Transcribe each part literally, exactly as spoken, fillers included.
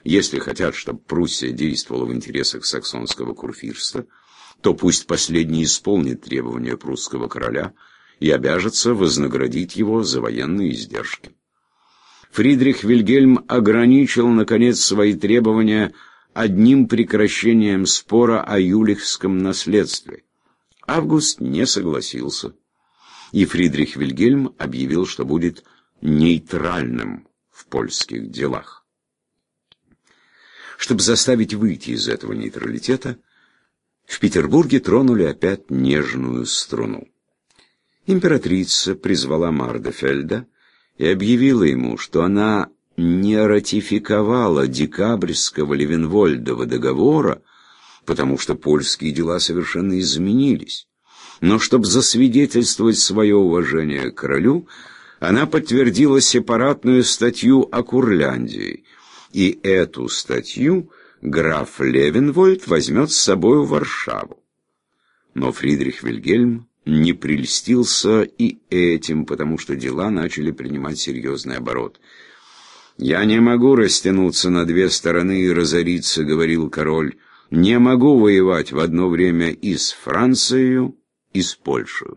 Если хотят, чтобы Пруссия действовала в интересах саксонского курфюрста, то пусть последний исполнит требования прусского короля и обяжется вознаградить его за военные издержки. Фридрих Вильгельм ограничил, наконец, свои требования одним прекращением спора о юлихском наследстве. Август не согласился, и Фридрих Вильгельм объявил, что будет нейтральным в польских делах. Чтобы заставить выйти из этого нейтралитета, в Петербурге тронули опять нежную струну. Императрица призвала Мардефельда и объявила ему, что она не ратификовала декабрьского Левенвольдова договора, потому что польские дела совершенно изменились. Но чтобы засвидетельствовать свое уважение к королю, она подтвердила сепаратную статью о Курляндии, и эту статью граф Левенвольд возьмет с собой в Варшаву. Но Фридрих Вильгельм не прельстился и этим, потому что дела начали принимать серьезный оборот. «Я не могу растянуться на две стороны и разориться», — говорил король. «Не могу воевать в одно время и с Францией, и с Польшей».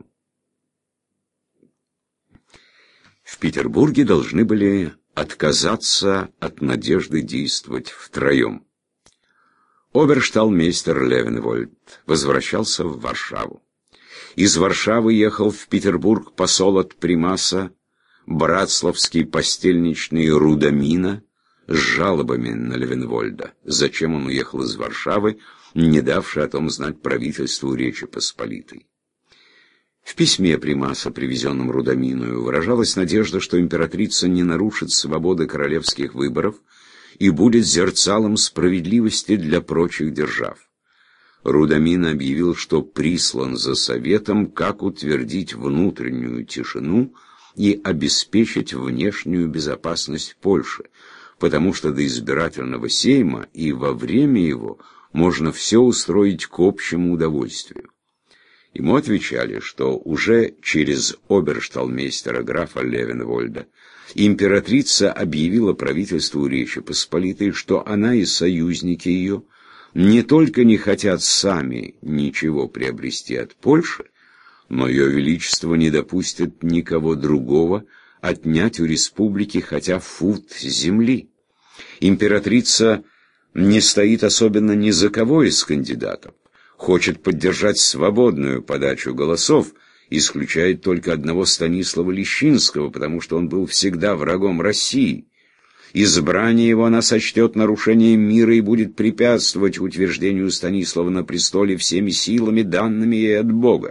В Петербурге должны были отказаться от надежды действовать втроем. Обершталмейстер Левенвольд возвращался в Варшаву. Из Варшавы ехал в Петербург посол от примаса, братславский постельничный Рудамина, с жалобами на Левенвольда, зачем он уехал из Варшавы, не давши о том знать правительству Речи Посполитой. В письме примаса, привезенном Рудаминою, выражалась надежда, что императрица не нарушит свободы королевских выборов и будет зерцалом справедливости для прочих держав. Рудамин объявил, что прислан за советом, как утвердить внутреннюю тишину и обеспечить внешнюю безопасность Польши, потому что до избирательного сейма и во время его можно все устроить к общему удовольствию. Ему отвечали, что уже через обершталмейстера графа Левенвольда императрица объявила правительству Речи Посполитой, что она и союзники ее не только не хотят сами ничего приобрести от Польши, но ее величество не допустит никого другого отнять у республики хотя фут земли. Императрица не стоит особенно ни за кого из кандидатов, хочет поддержать свободную подачу голосов, исключает только одного Станислава Лещинского, потому что он был всегда врагом России. Избрание его она сочтет нарушением мира и будет препятствовать утверждению Станислава на престоле всеми силами, данными ей от Бога.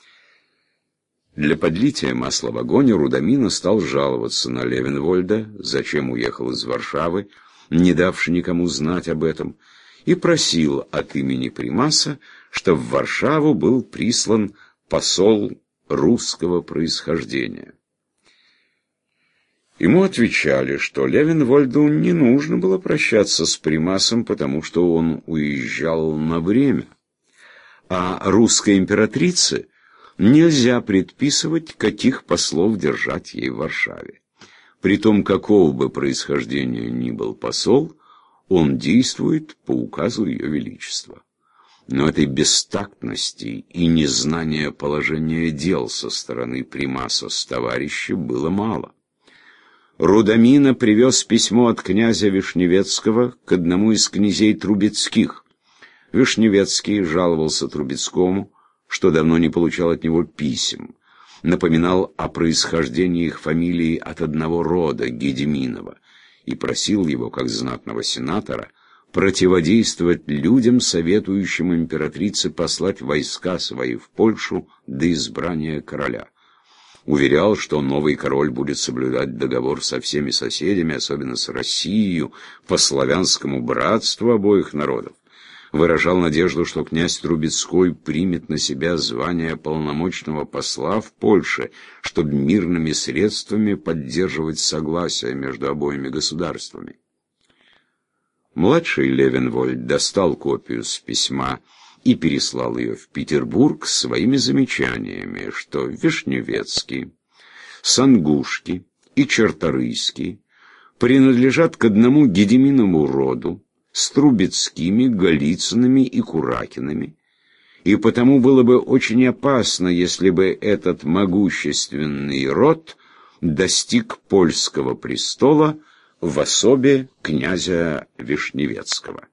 Для подлития масла в огонь Рудамина стал жаловаться на Левенвольда, зачем уехал из Варшавы, не давши никому знать об этом, и просил от имени примаса, что в Варшаву был прислан посол русского происхождения. Ему отвечали, что Левенвольду не нужно было прощаться с примасом, потому что он уезжал на время, а русской императрице нельзя предписывать, каких послов держать ей в Варшаве. Притом, какого бы происхождения ни был посол, он действует по указу Ее Величества. Но этой бестактности и незнания положения дел со стороны примаса с товарища было мало. Рудамина привез письмо от князя Вишневецкого к одному из князей Трубецких. Вишневецкий жаловался Трубецкому, что давно не получал от него писем, напоминал о происхождении их фамилии от одного рода, Гедеминова, и просил его, как знатного сенатора, противодействовать людям, советующим императрице послать войска свои в Польшу до избрания короля. Уверял, что новый король будет соблюдать договор со всеми соседями, особенно с Россией, по славянскому братству обоих народов. Выражал надежду, что князь Трубецкой примет на себя звание полномочного посла в Польше, чтобы мирными средствами поддерживать согласие между обоими государствами. Младший Левенвольд достал копию с письма и переслал ее в Петербург с своими замечаниями, что Вишневецкий, Сангушки и Черторийский принадлежат к одному Гедеминову роду с Трубецкими, Голицынами и Куракинами, и потому было бы очень опасно, если бы этот могущественный род достиг польского престола в особе князя Вишневецкого.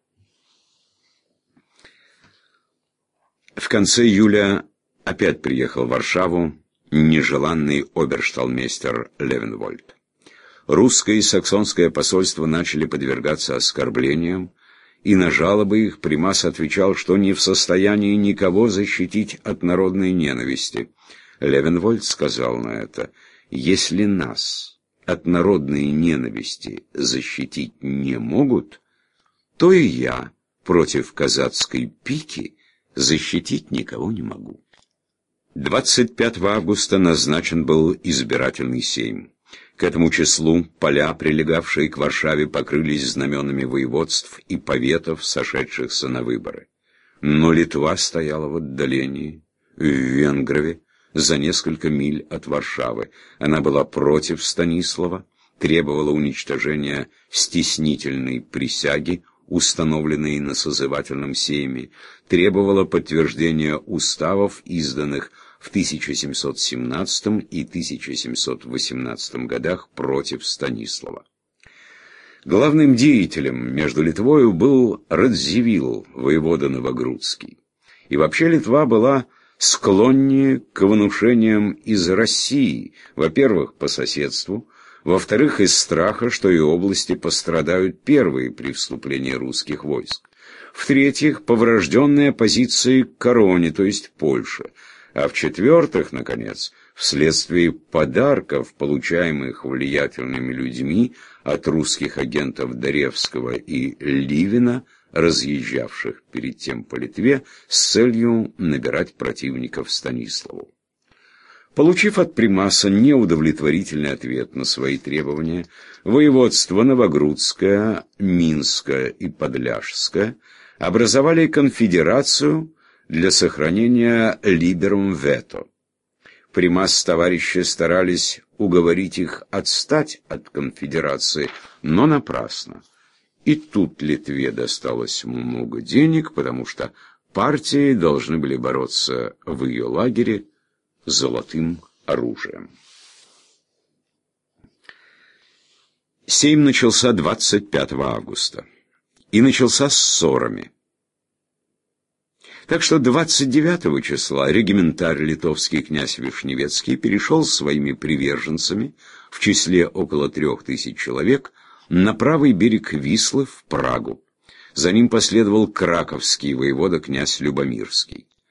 В конце июля опять приехал в Варшаву нежеланный обершталмейстер Левенвольд. Русское и саксонское посольство начали подвергаться оскорблениям, и на жалобы их Примас отвечал, что не в состоянии никого защитить от народной ненависти. Левенвольд сказал на это: «Если нас от народной ненависти защитить не могут, то и я против казацкой пики защитить никого не могу». двадцать пятого августа назначен был избирательный сейм. К этому числу поля, прилегавшие к Варшаве, покрылись знаменами воеводств и поветов, сошедшихся на выборы. Но Литва стояла в отдалении, в Венгрове, за несколько миль от Варшавы. Она была против Станислава, требовала уничтожения стеснительной присяги, установленной на созывательном сейме, требовала подтверждения уставов, изданных в тысяча семьсот семнадцатом и тысяча семьсот восемнадцатом годах против Станислава. Главным деятелем между Литвою был Радзивилл, воевода Новогрудский. И вообще Литва была склоннее к внушениям из России, во-первых, по соседству, во-вторых, из страха, что и области пострадают первые при вступлении русских войск, в-третьих, по врожденной оппозиции к короне, то есть Польше, а в-четвертых, наконец, вследствие подарков, получаемых влиятельными людьми от русских агентов Даревского и Ливина, разъезжавших перед тем по Литве с целью набирать противников Станиславу. Получив от Примаса неудовлетворительный ответ на свои требования, воеводства Новогрудское, Минское и Подляшское образовали конфедерацию для сохранения либерум вето. Примас с товарищи старались уговорить их отстать от конфедерации, но напрасно. И тут Литве досталось много денег, потому что партии должны были бороться в ее лагере золотым оружием. Сейм начался двадцать пятого августа. И начался с ссорами. Так что двадцать девятого числа региментарь литовский князь Вишневецкий перешел с своими приверженцами, в числе около трех тысяч человек, на правый берег Вислы в Прагу. За ним последовал краковский воевода князь Любомирский.